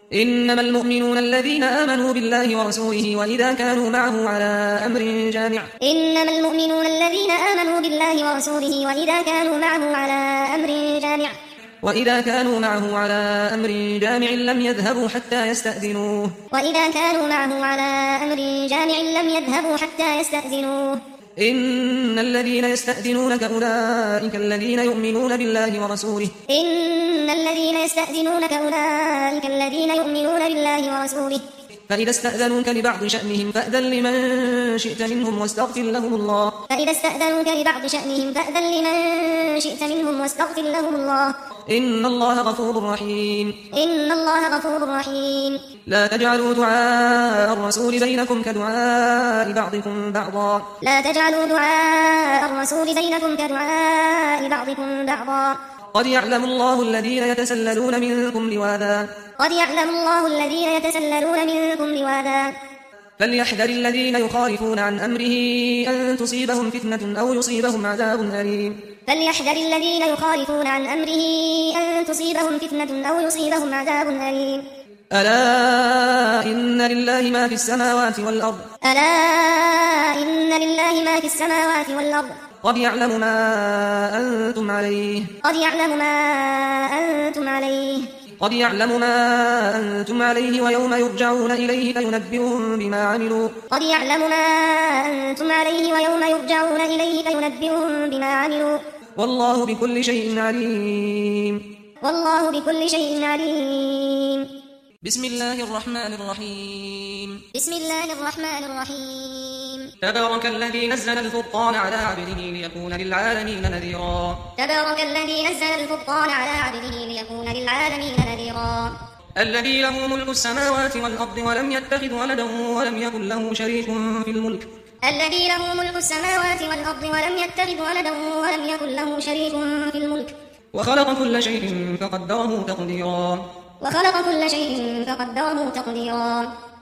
إنما المؤمنون الذين آمنوا بالله ورسوله وإذا كانوا معه على أمر جامع إنما المؤمنون الذين آمنوا بالله ورسوله وإذا كانوا معه على أمر جامع لم يذهبوا حتى يستأذنوه إن الذين يستأذنونك أولئك الذين يؤمنون بالله ورسوله فإذا استأذنوك لبعض شأنهم فأذن لمن شئت منهم واستغفر لهم الله إن الله غفور رحيم لا تجعلوا دعاء الرسول بينكم كدعاء بعضكم بعضا قد يعلم الله الذين يتسللون منكم لواذا فليحذر الذين يخالفون عن أمره أن تصيبهم فتنة أو يصيبهم عذاب أليم ألا إن لله ما في السماوات والأرض قد يعلم ما أنتم عليه ويوم يرجعون إليه فينبئهم بما عملوا والله بكل شيء عليم بسم الله الرحمن الرحيم تبارك الذي نزل الفرقان على عبده ليكون للعالمين نذيرا الذي له ملك السماوات والأرض ولم يتخذ ولدا ولم يكن له شريك في الملك وخلق كل شيء فقدره تقديرا